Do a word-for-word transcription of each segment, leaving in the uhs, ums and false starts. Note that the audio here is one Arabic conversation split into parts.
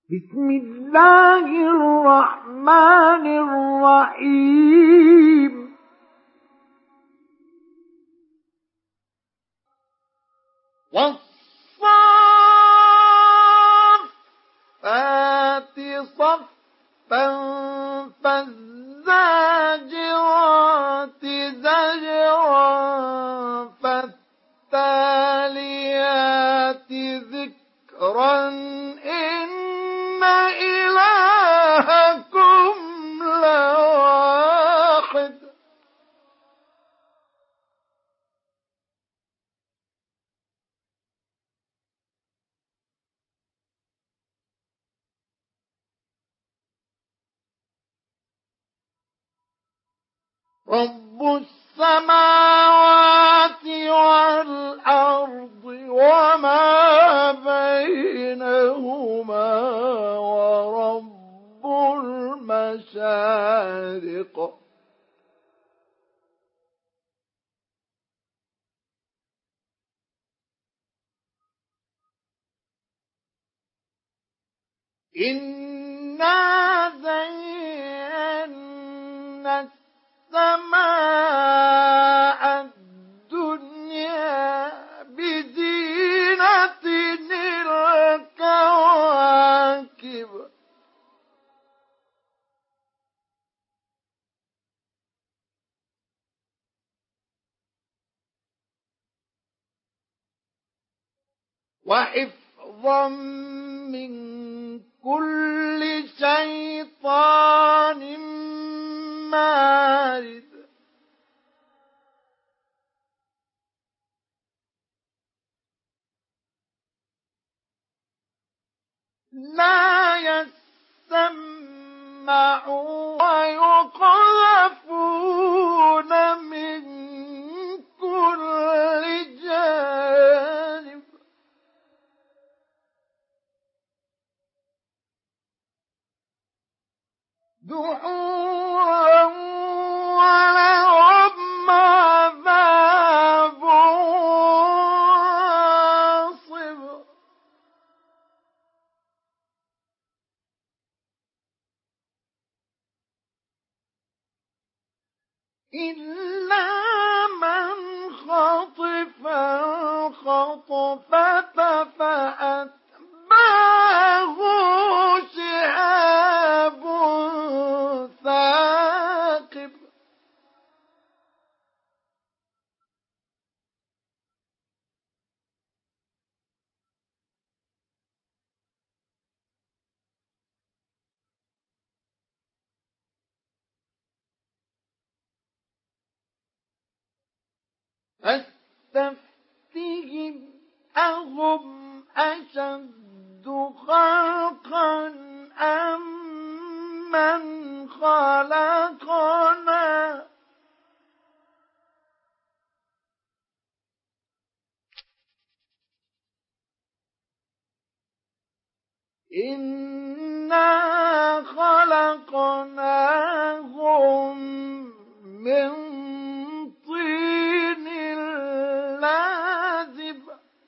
بسم الله الرحمن الرحيم والصافات صفا فالزاجرات زجرا فالتاليات ذكرا إن إلهكم لواحد رب السماوات والأرض وما بينهما ورب المشارق إنا زينا السماء الدنيا بزينة الكواكب وحفظا من كل شيطان مارد لا يسمعون ويقذفون من كل جانب دحورا ولهم عذاب واصب إلا من خطف الخطفة فأتبعه شهاب ثاقب فاستفتهم أهم أشد خلقا أم من خلقنا إنا خلقناهم من طين لازب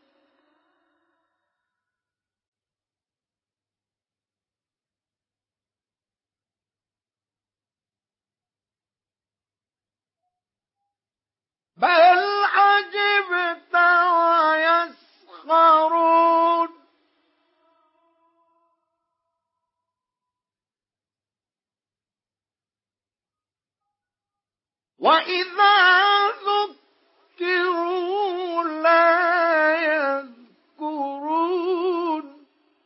بل عجبت ويسخرون وإذا ذكروا لا يذكرون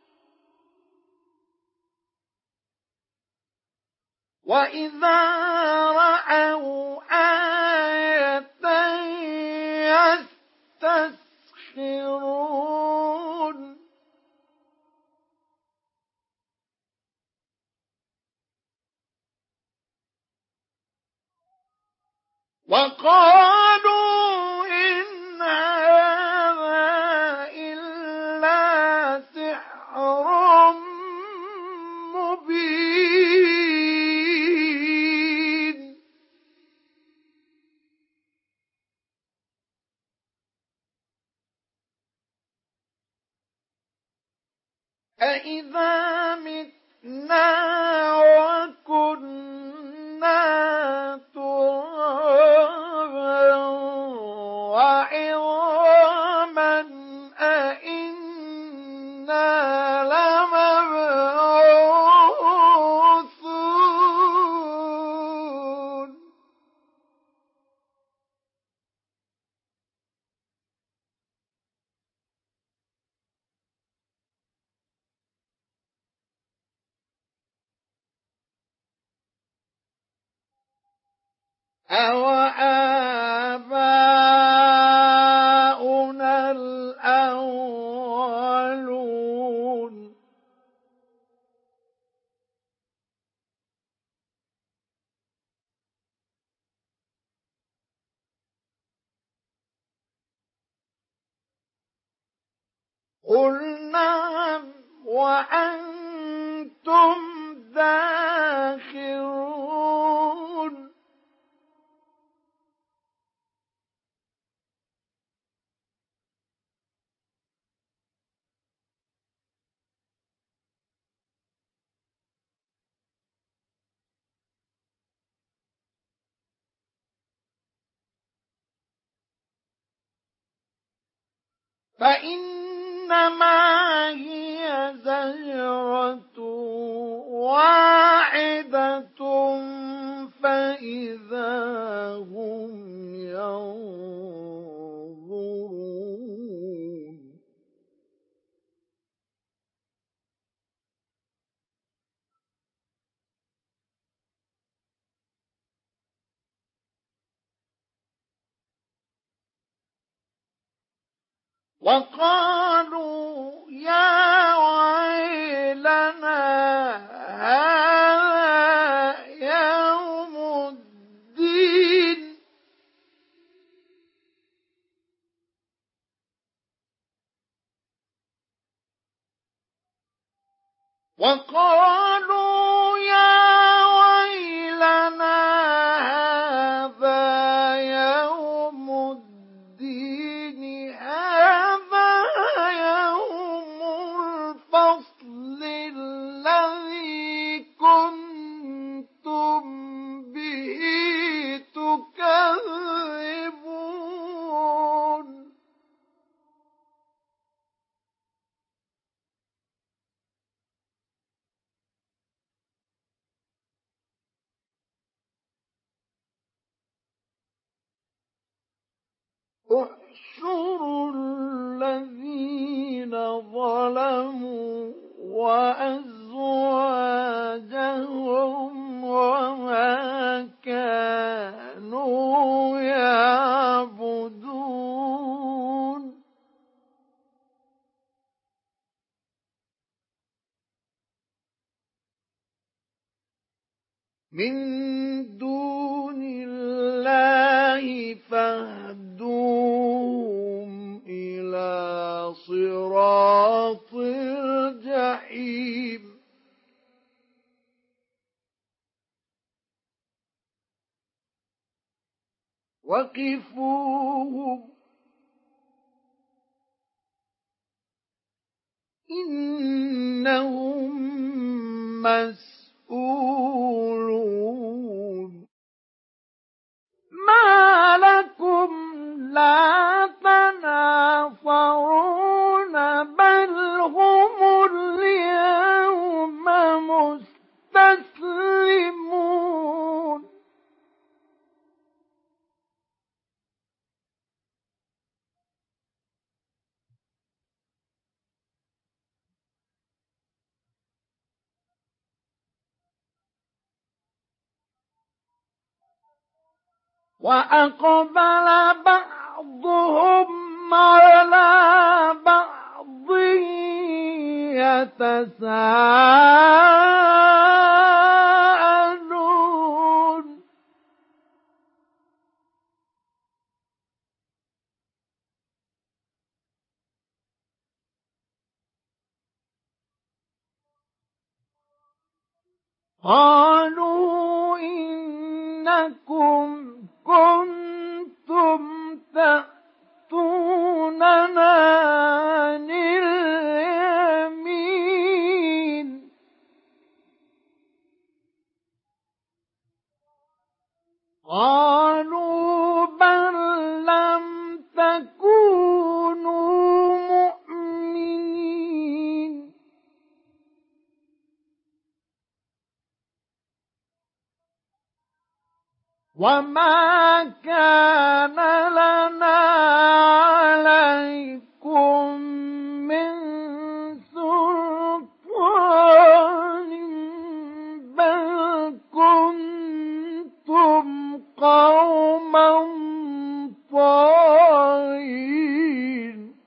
وإذا رأوا آية يستسخرون وقالوا إن هذا إلا سحر مبين أإذا متنا وكنا ترابا وعظاما أإنا لمبعوثون أَوَآبَاؤُنَا الْأَوَّلُونَ قُلْ نَعَمْ وَأَنْتُمْ دَاخِرُونَ فإنما هي زجرة واحدة فإذا هم ينظرون وقالوا يا ويلنا هذا يوم الدين وقالوا يا ويلنا هذا يوم الدين هذا يوم الفصل الذي كنتم به تكذبون احشروا الذين ظلموا وأزواجهم وما كانوا يعبدون من دون الله فاهدوهم إلى صراط الجحيم وقفوهم إنهم مسؤولون ما لكم لا تناصرون بل هم اليوم مستسلمون وأقبل بعضهم على بعض يتساءلون قالوا إنكم كنتم تأتوننا عن اليمين وما كان لنا عليكم من سلطان بل كنتم قوما طاغين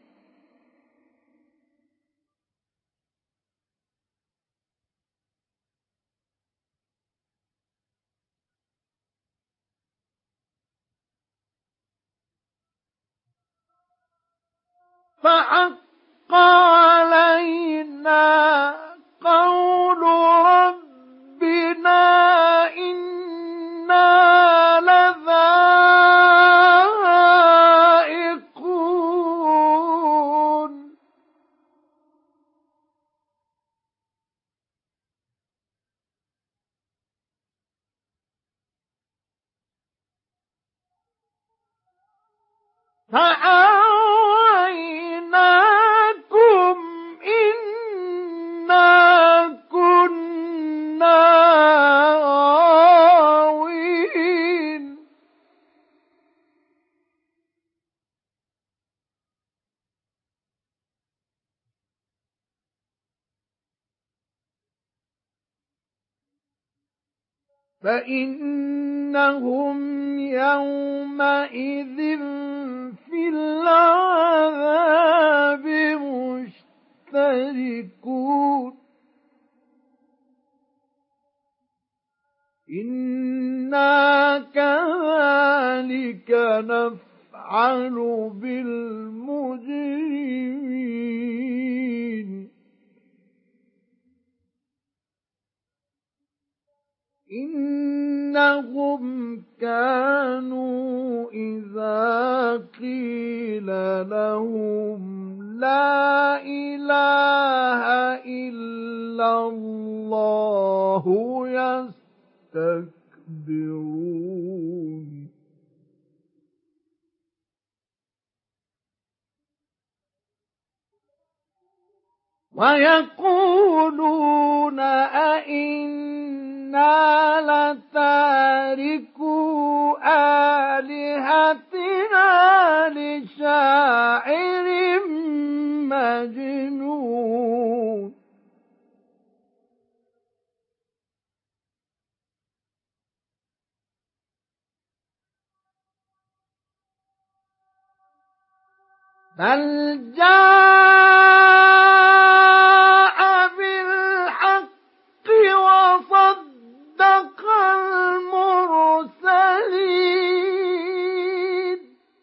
فحق علينا قول ربنا إنا لذائقون فأغويناكم إنا كنا غاوين فإنهم يومئذ في العذاب مشتركون إنا كذلك نفعل بالمجرمين إنهم كانوا إذا قيل لهم لا إله إلا الله يستكبرون ويقولون أئنا لتاركو آلهتنا لشاعر مجنون بل جاء بالحق وصدق المرسلين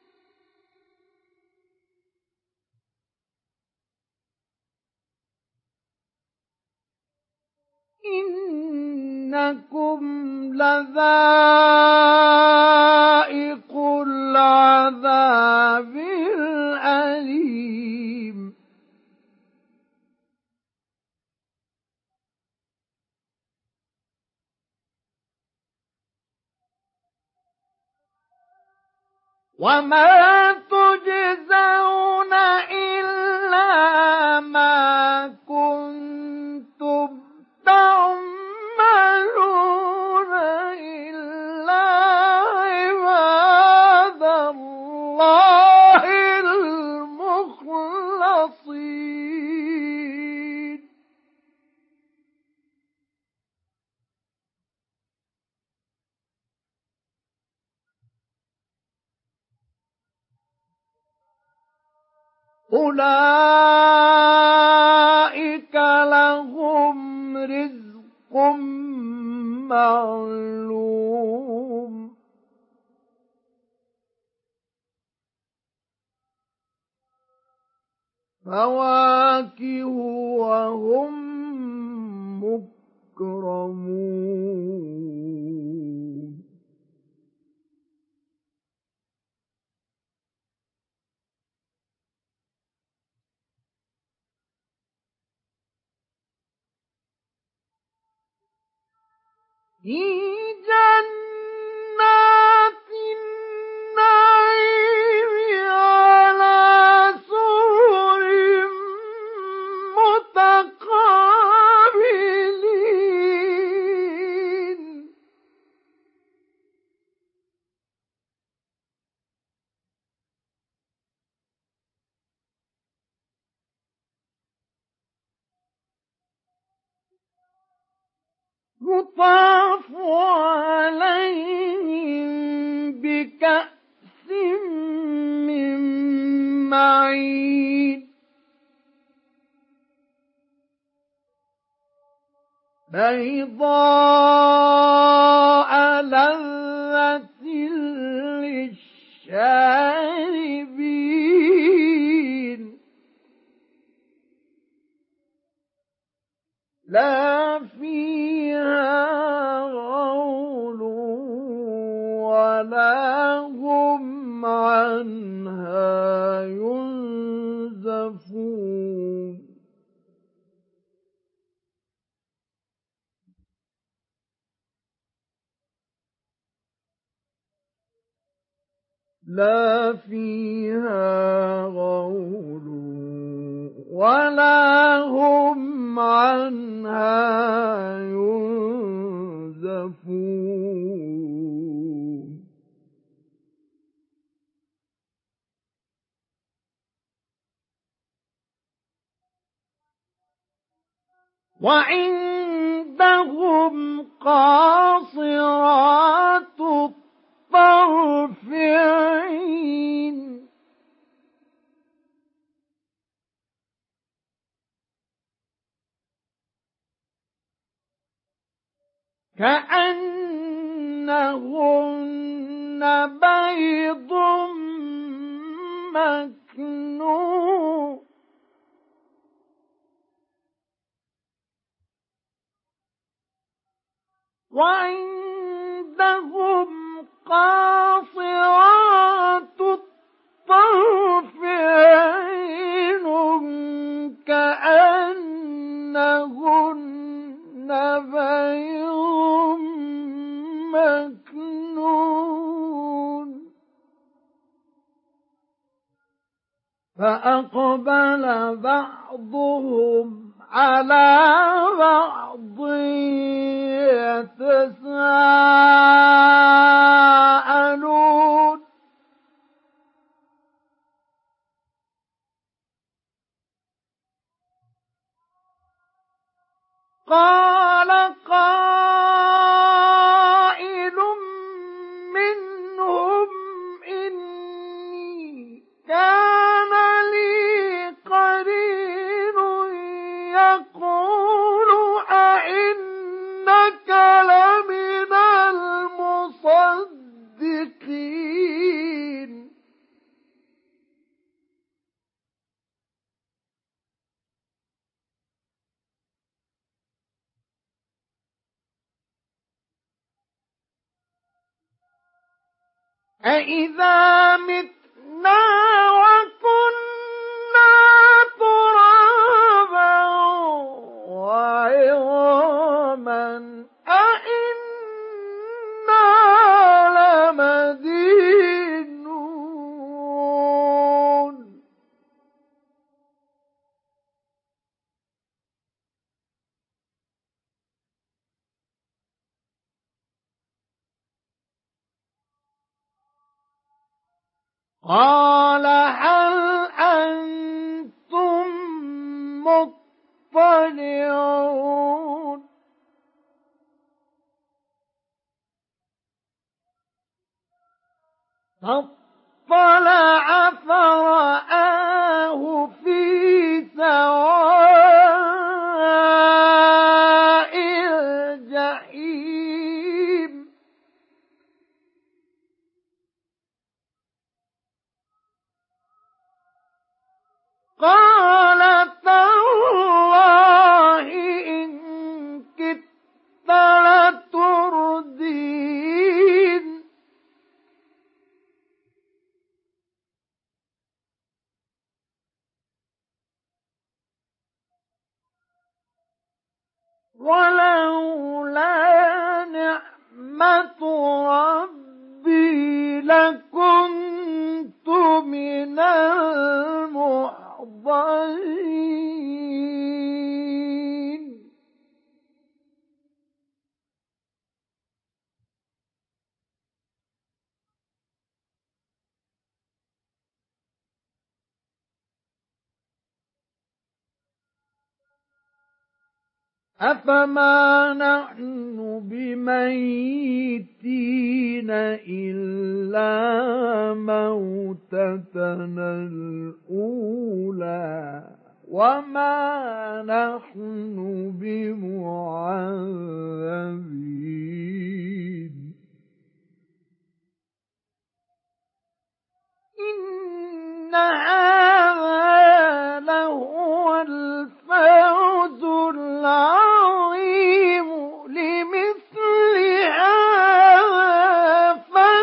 إنكم لذائق العذاب الأليم وما تجزون إلا ما كنتم تعملون إلا عباد الله المخلصين أولئك لهم رزق معلوم فواكه وهم مكرمون في جنات النعيم على سرر متقابلين يطاف عليهم بكأس من معين بيضاء لذة للشاربين لا فيها غول ولا هم عنها ينزفون لا فيها غول ولا هم عنها ينزفون وعندهم قاصرات الطرف عين كأنهن بيض مكنون وعندهم قاصرات الطرف عين كأنهن بيض مكنون فأقبل بعضهم على بعض يتساءلون قال قائل منهم إني كان لي قرين يقول أئنك لمن المصدقين أإذا متنا وكنا ترابا وعظاما أإنا لمدينون قال هل أنتم مطلعون فاطلع فرآه في سواء الجحيم قال تالله إن كدت لتردين ولولا نعمة ربي لكنت من المحضرين أفما نحن بميتين إلا موتتنا الأولى وما نحن بمعذبين إن هذا لهو الفوز العظيم لمثل هذا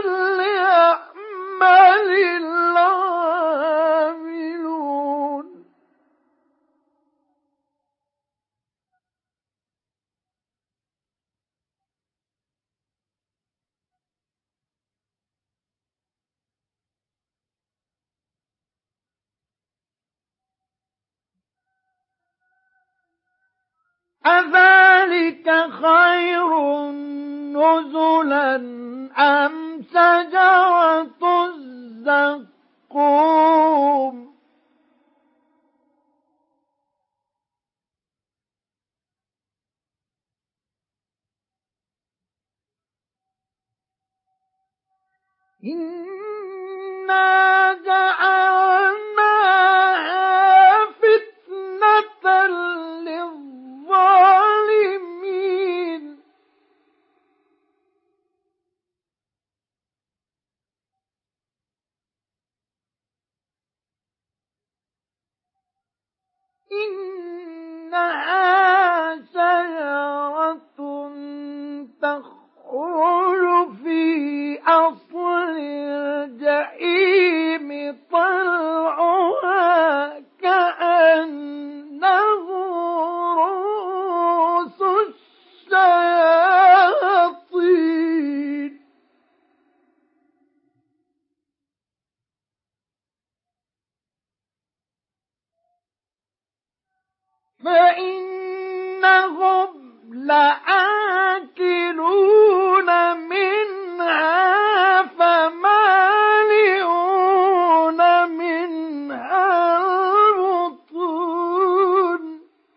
فليعمل العاملون أذلك خير نزلا أم شجرة الزقوم إنا جعلناها فتنة للظالمين إنها شجرة تخرج في أصل الجحيم طلعها كأنه رؤوس الشياطين فإنهم لآكلون منها فمالئون منها البطون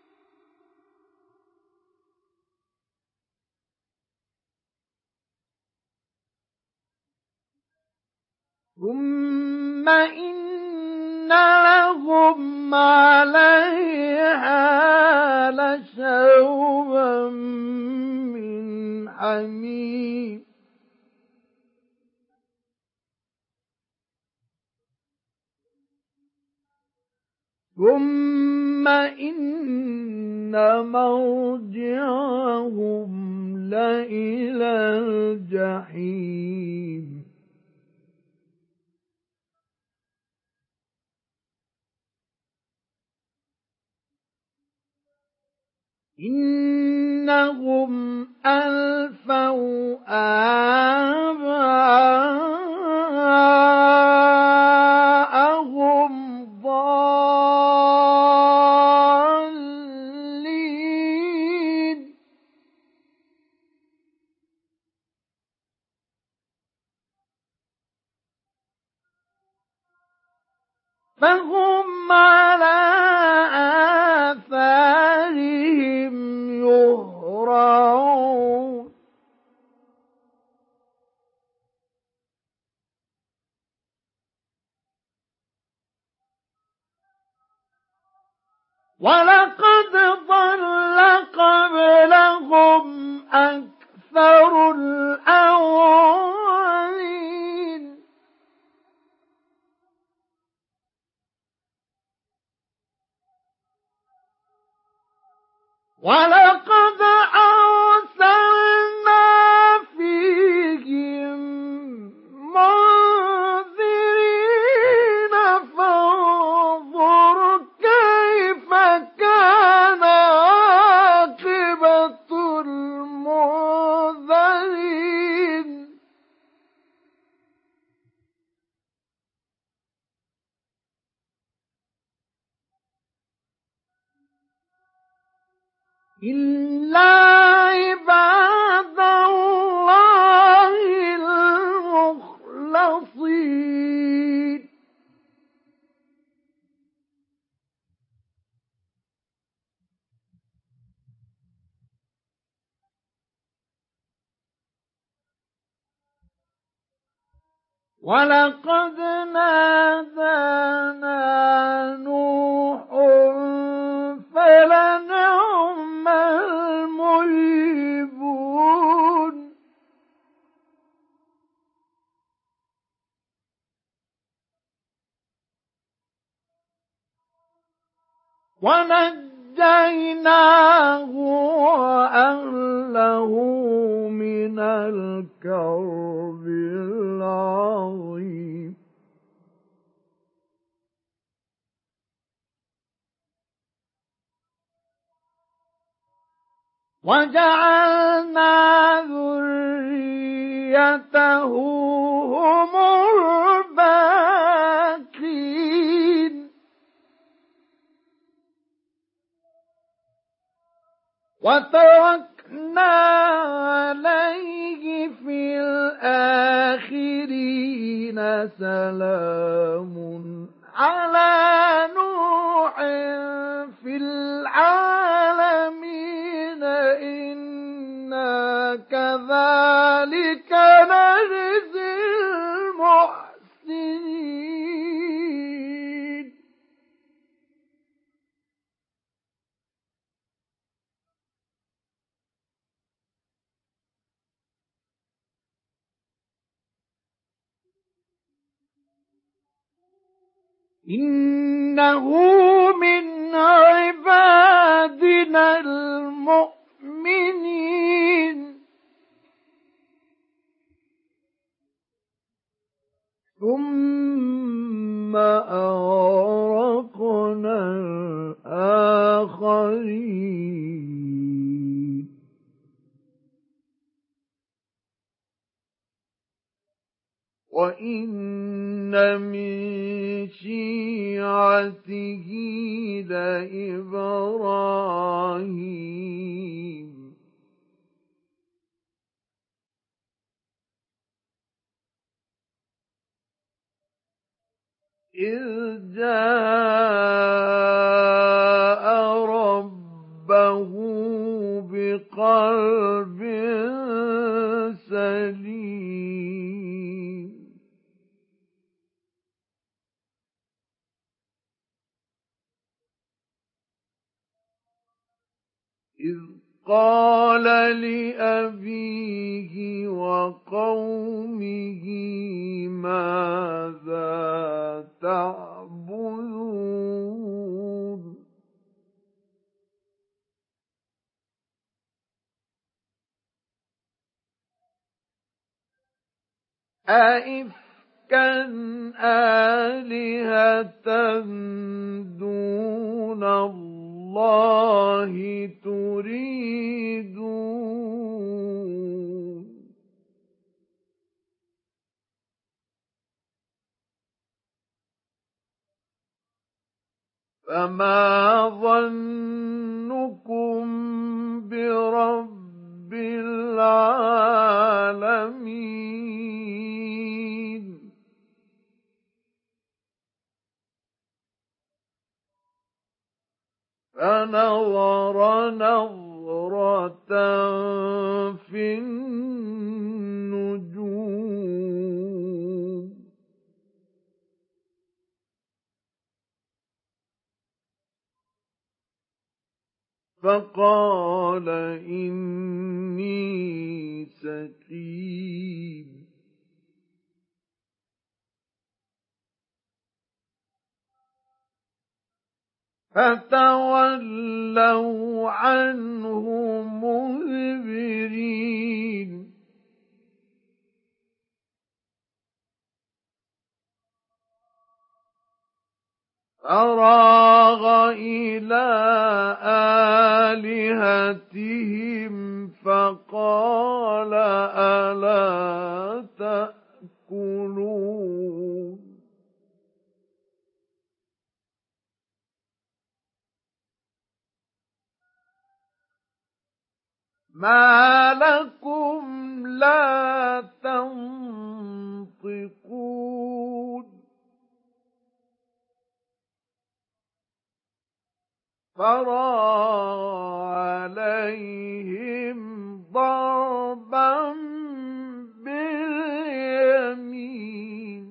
ثم إن لهم عليها لشوبا من حميم ثم إن مرجعهم لإلى الجحيم إنهم ألفوا آباءهم ضالين فهم على آثارهم يهرعون ولقد ضل قبلهم أكثر الأولين ولقد أرسلنا فيهم منذرين فانظر كيف كان عاقبة المنذرين إلا عباد الله المخلصين ولقد نادانا نوح فلنعم المجيبون ونجيناه وأهله من الكرب العظيم وجعلنا ذريته هم الباقين وتركنا عليه في الآخرين سلام على نوح في العالمين إنا كذلك نجزي المحسنين إنه من عبادنا المؤمنين ثم أغرقنا الآخرين وإن من شيعته لإبراهيم إذ جاء ربه بقلب سليم إذ قال لأبيه وقومه ماذا تعبدون أئفكا آلهة دون الله تريدون فما ظنكم برب العالمين فنظر نظرة في النجوم فقال إني سقيم فتولوا عنه مدبرين فراغ إلى آلهتهم فقال ألا تأكلون ما لكم لا تنطقون فراغ عليهم ضربا باليمين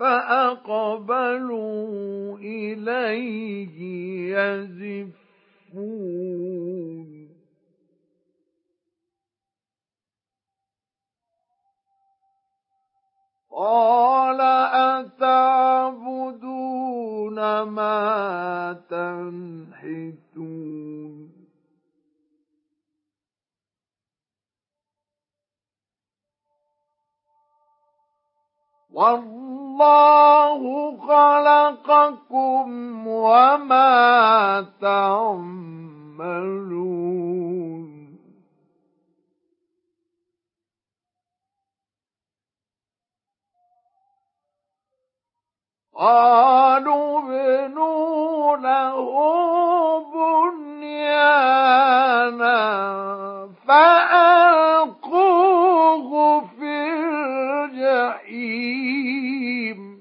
فأقبلوا إليه يزفون قال أتعبدون ما تنحتون والله خلقكم وما تعملون قالوا ابنوا له بنيانا فألقوه في الجحيم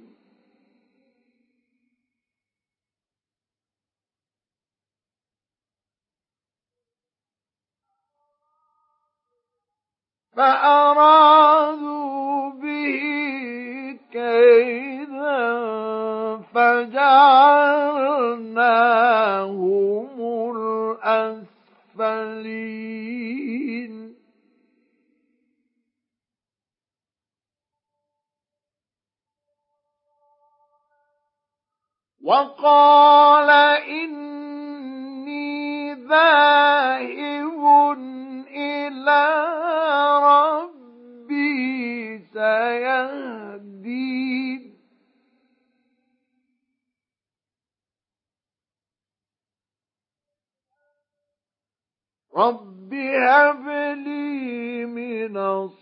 فأرادوا به كيدا فجعلناهم الأسفلين وقال إني ذاهب إلى ربي سيهدين رب هب لي من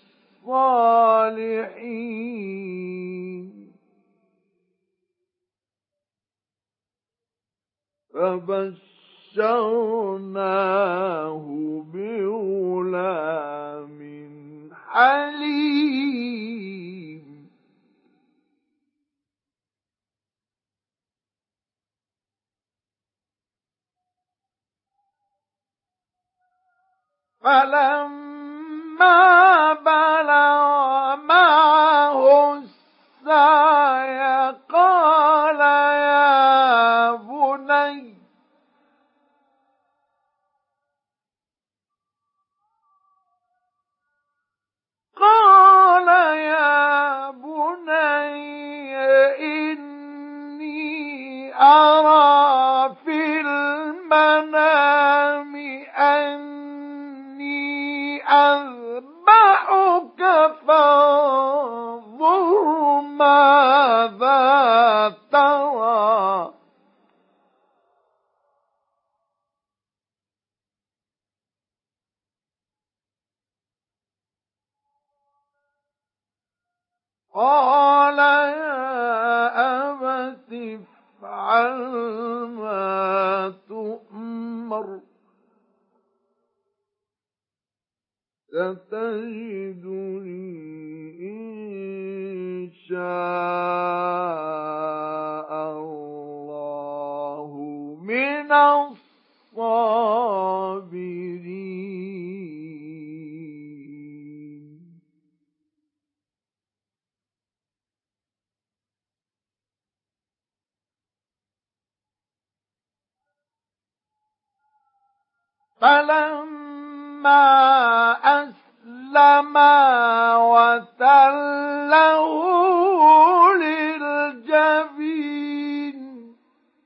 الصالحين فبشرناه بغلام حليم فلما بلغ معه السعي قال يا بني قال يا بني إني أرى في المنام أني أذبحك فانظر ماذا ترى قال يا أبت افعل ما تؤمر ستجدني إن شاء الله من الصابرين فلما أسلما وتله للجبين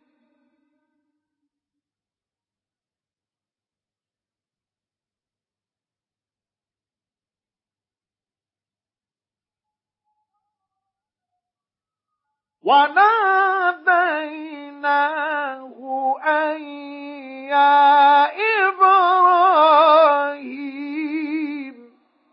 وناديناه أن يا إبراهيم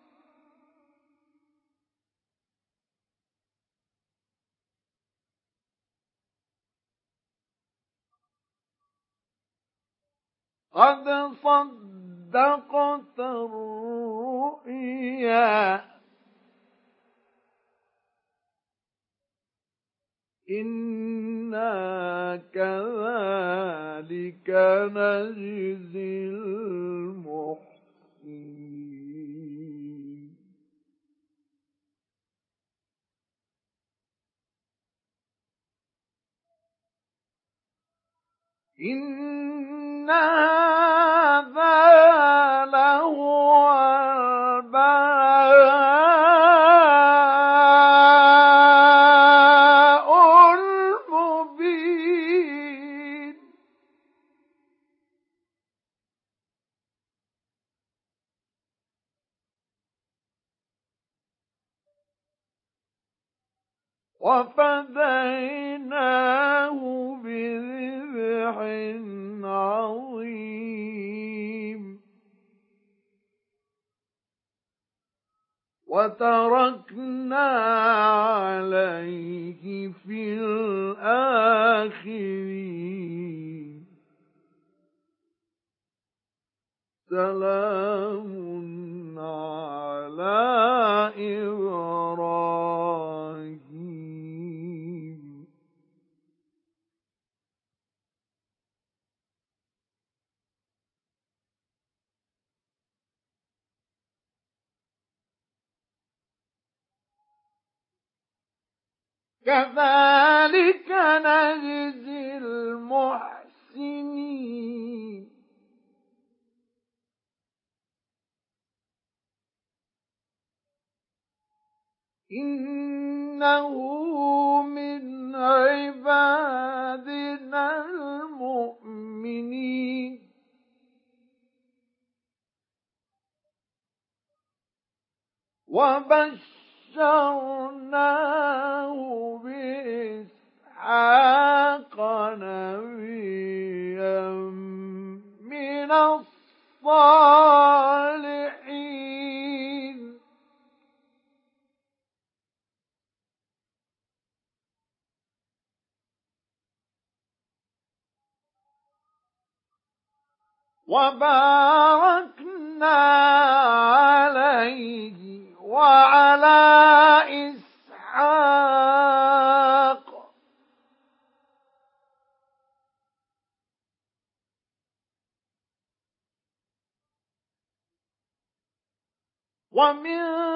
قد صدقت الرؤيا إنا كذلك نجزي المحسنين إن هذا لهو البلاء المبين. وفديناه بذبح عظيم وتركنا عليه في الآخرين. سلام على إبراهيم. كذلك نجزي المحسنين. إنه من عبادنا المؤمنين. وبشرناه بإسحاق نبيا من الصالحين. وباركنا عليه وعلى إسحاق ومن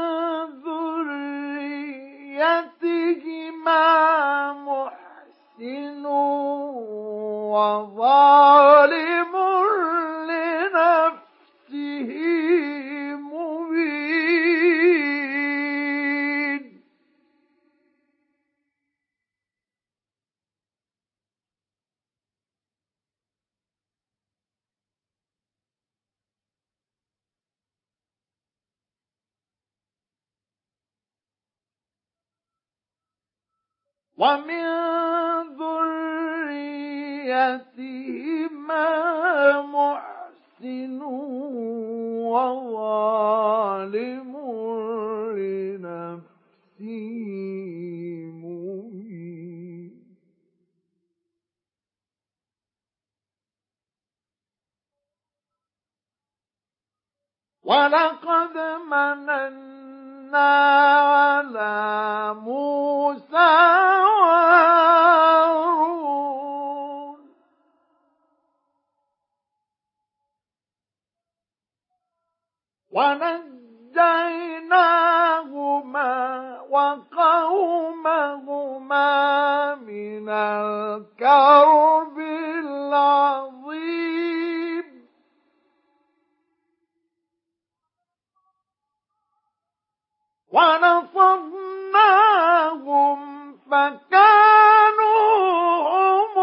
ذريتهما محسن وظالم لنفسه مبين. ومن ذريتهما محسن وظالم لنفسه مبين. ولقد مننا على موسى وهارون ونجيناهما وقومهما من الكرب العظيم. ونصرناهم فكانوا هم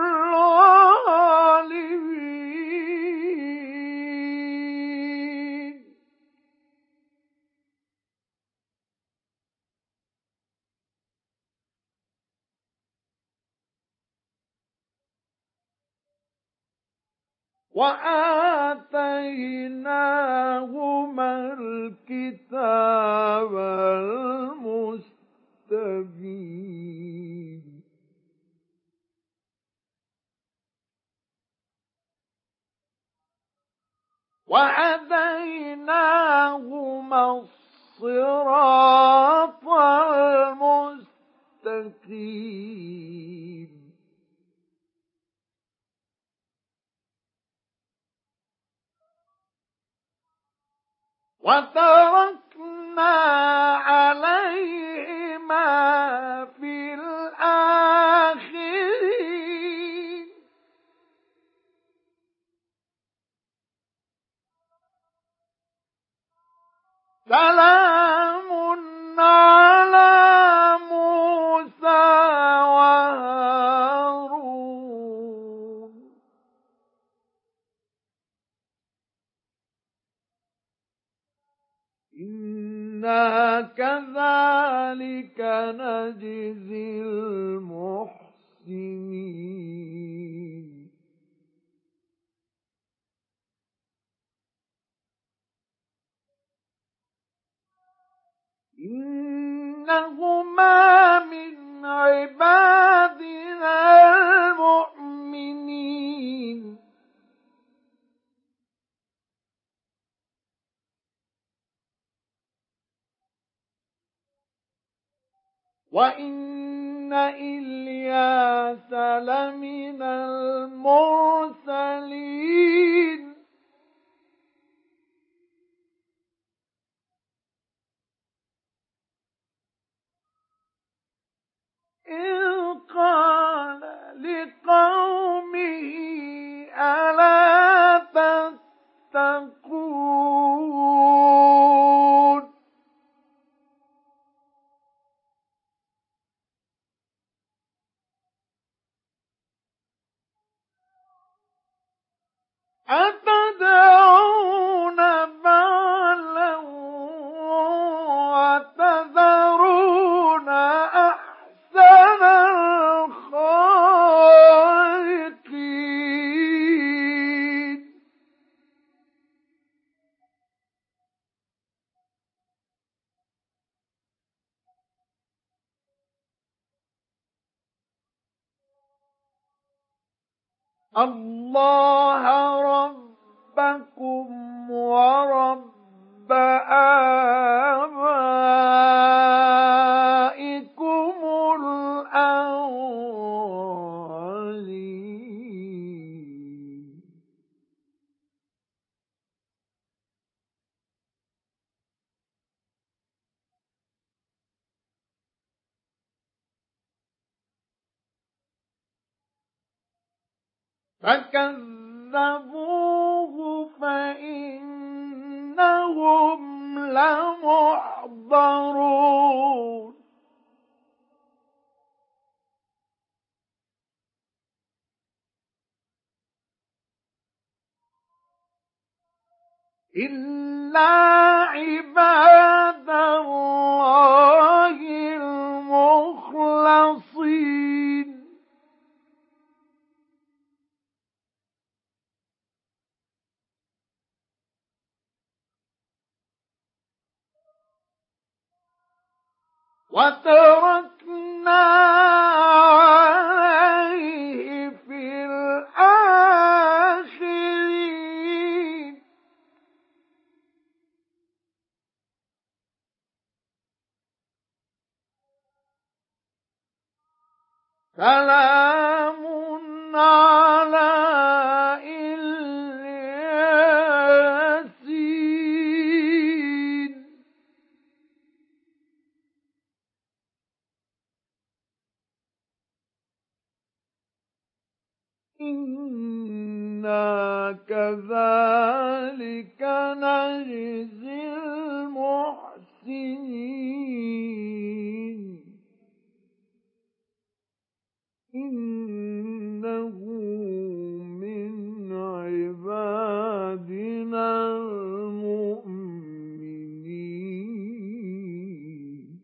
الغالبين. وآتيناهما الكتاب المستبين. وهديناهما الصراط المستقيم. وتركنا عليهما في الآخرين. وكذلك نجزي المحسنين إنهما من عبادنا المؤمنين وإن إلياس لمن المرسلين إذ قال لقومه ألا تتقون أتدعون بعلا وتذرون أحسن الخالقين الله ربكم ورب آبائكم الأولين فكذبوه فإنهم لمحضرون إلا عباد الله المخلصين وتركنا عليه في الآخرين سلام على الياسين إنا كذلك نجزي المحسنين إنه من عبادنا المؤمنين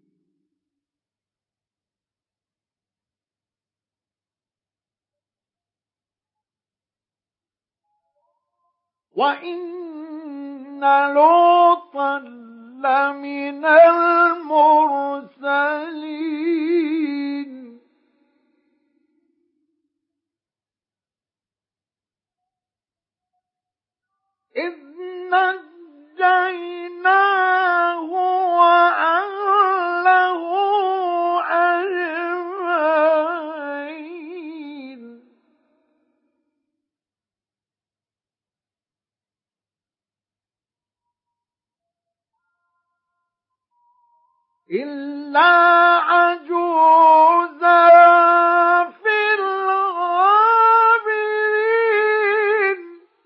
وإن لوطا لمن المرسلين إذ نجيناه وأهله أجمعين إلا عجوزا في الغابرين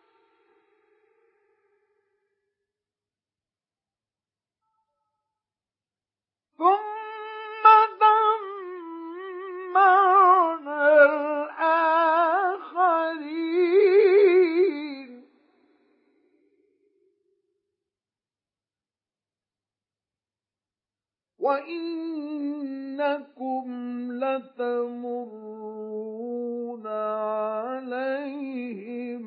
ثم دمرنا الآخرين وَإِنَّكُمْ لَتَمُرُّونَ عَلَيْهِم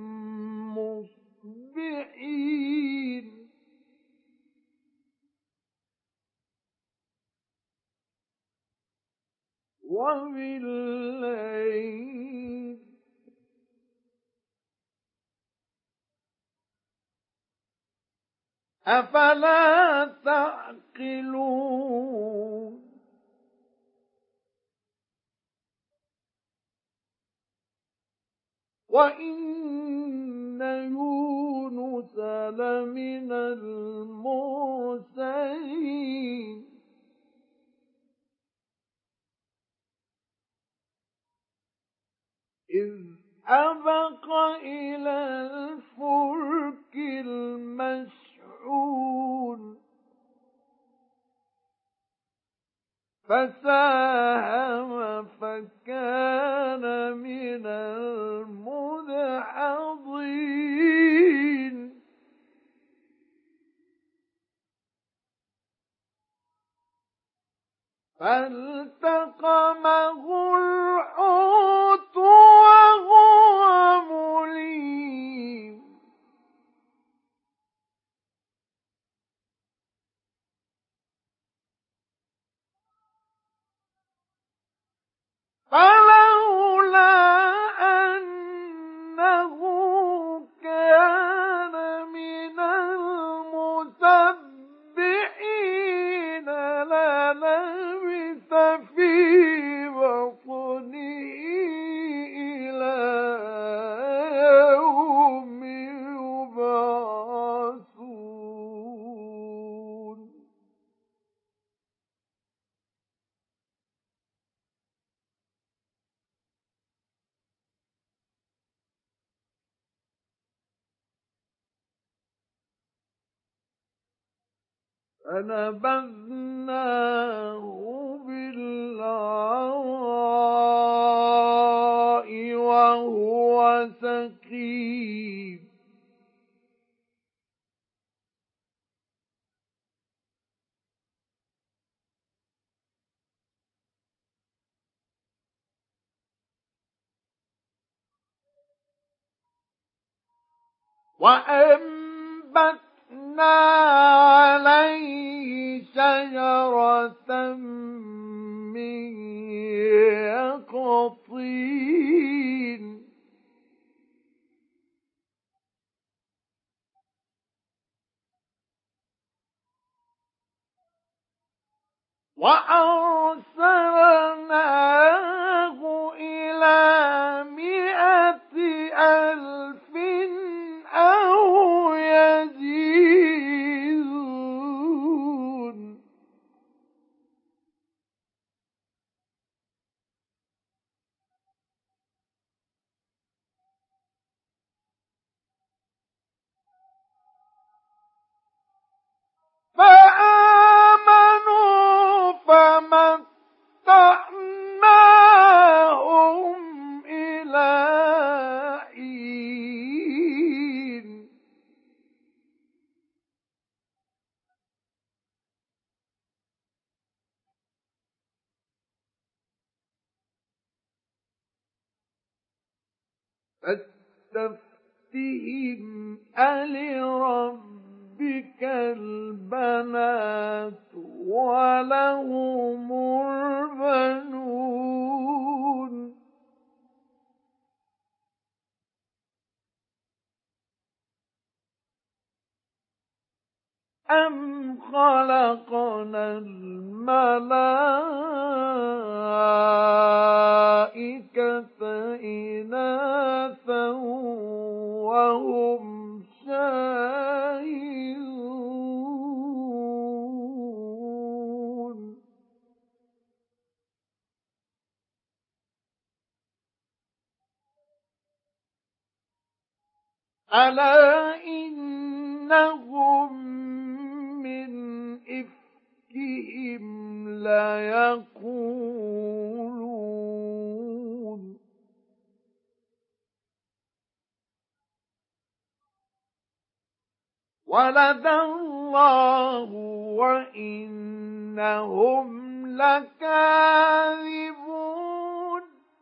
مُصْبِحِينَ وَبِاللَّيْلِ أَفَلَا تَعْقِلُونَ وَإِنَّ يُونُسَ لَمِنَ الْمُرْسَلِينَ إِذْ أَبَقَ إِلَى الْفُلْكِ الْمَشْحُونِ فَسَاهَمَ فَكَانَ مِنَ الْمُدْحَضِينَ فَالْتَقَمَهُ الْحُوتُ وَهُوَ مُلِيمٌ فَلَوْلَا أَنَّهُ كَانَ مِنَ الْمُسَبِّحِينَ لَلَبِثَ فِي بَطْنِهِ إِلَى يَوْمِ يُبْعَثُونَ فَنَبَذْنَاهُ بِالْعَرَاءِ وَهُوَ سَقِيمٌ وَأَنبَتْنَا عَلَيْهِ شَجَرَةً مِّن يَقْطِينٍ وَأَرْسَلْنَاهُ إِلَى مِائَةِ أَلْفٍ أَوْ يَزِيدُونَ فَآمَنُوا فَمَتَّعْنَاهُمْ إِلَىٰ حِينٍ فَاسْتَفْتِهِمْ أَلِرَبِّكَ الْبَنَاتُ وَلَهُمُ الْبَنُونَ أَمْ خَلَقْنَا الْمَلَائِكَةَ إِنَاثًا وَهُمْ شَاهِدُونَ أَلَا إِنَّهُمْ مِنْ إِفْكِهِمْ لَيَقُولُونَ ولد الله وإنهم لكاذبون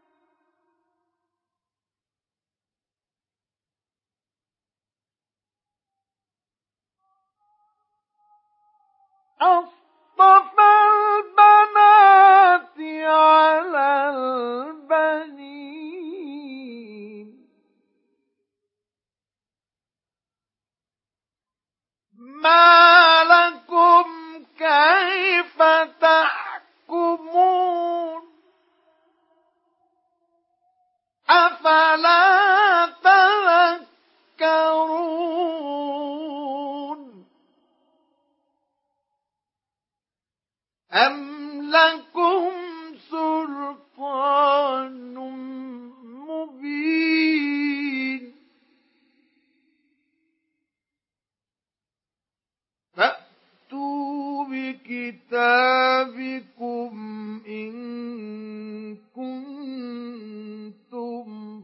أصطفى البنات على البنين ما لكم كيف تحكمون أفلا تذكرون أم لكم سلطان مبين فأتوا بكتابكم إن كنتم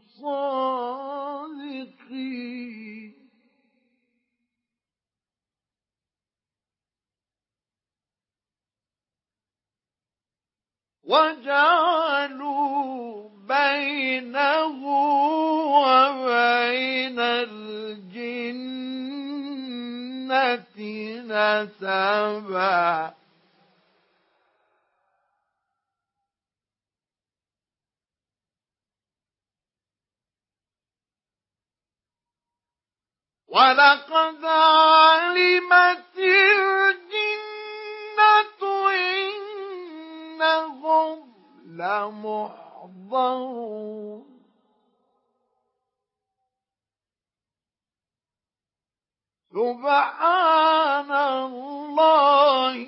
صادقين وجعلوا بينه وبين الجنة نسبا ولقد علمت الجنة إنهم لمحضرون سبحان الله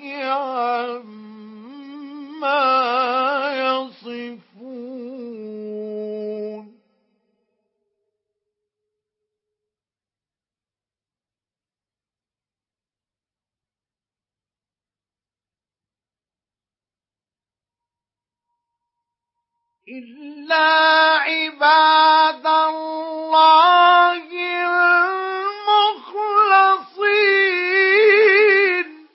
عما يصفون إلا عباد الله المخلصين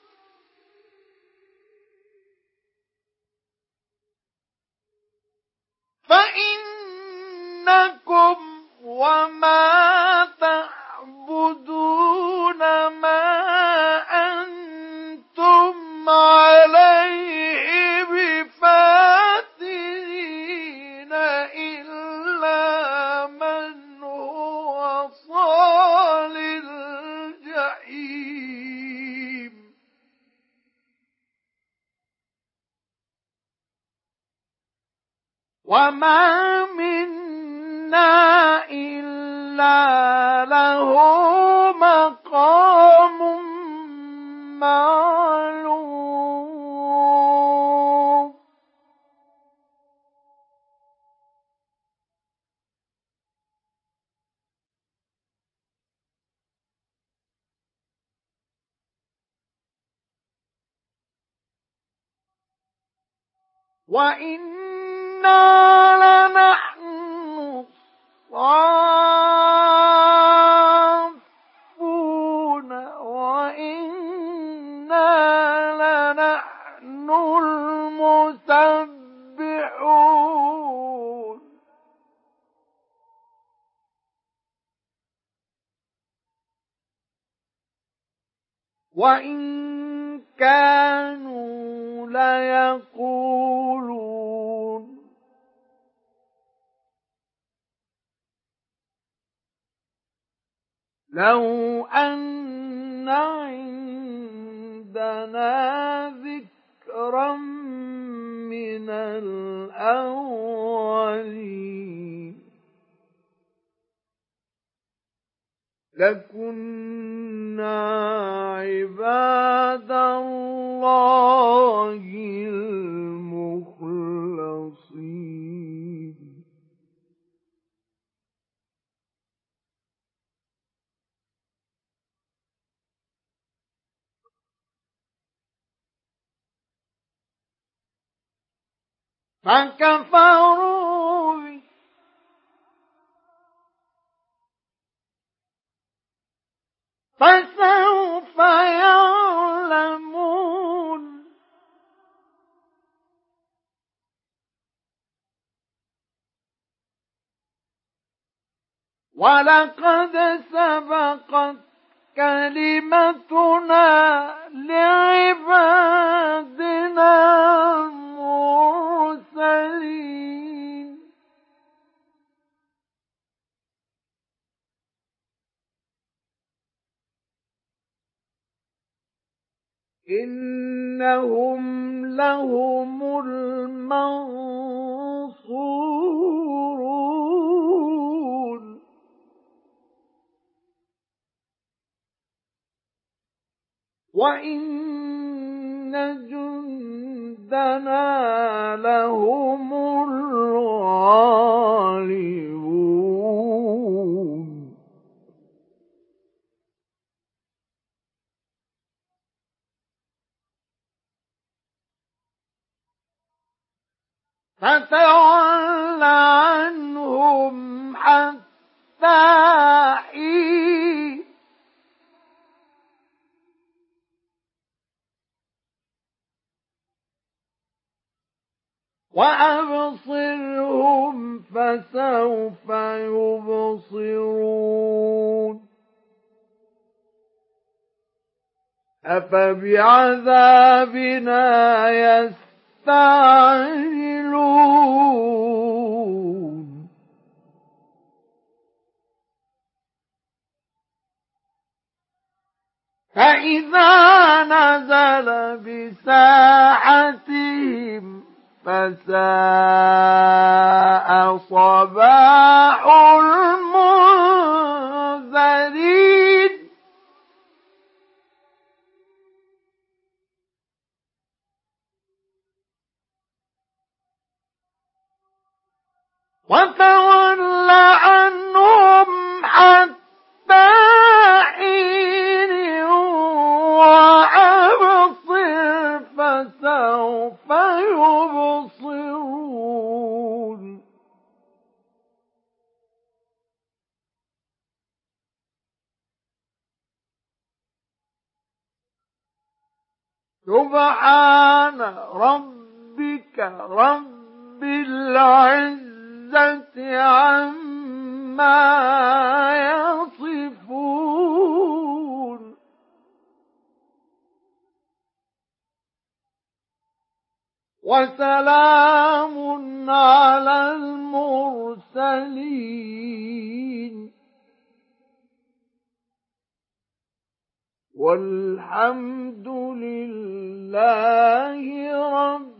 فإنكم وما تعبدون ما أنتم عليه بفاتنين إلا من هو صال الجحيم وما منا إلا له مقام معلوم وإنا لنحن الصافون وإنا لنحن المسبحون وإن كانوا ليقولون لو أن عندنا ذكرا من الأولين لكنا عباد الله المخلصين فكفروا به فسوف يعلمون. ولقد سبقت كلمتنا لعبادنا المرسلين إنهم لهم المنصورون. وإن جندنا لهم الغالبون. فتول عنهم حتى حين وأبصرهم فسوف يبصرون. أفبعذابنا يستعجلون. فإذا نزل بساحتهم فساء صباح المنذرين. وتول عنهم حتى حين وأبصر فسوف يبصرون. سبحان ربك رب العزة عما يصفون. وسلام على المرسلين والحمد لله رب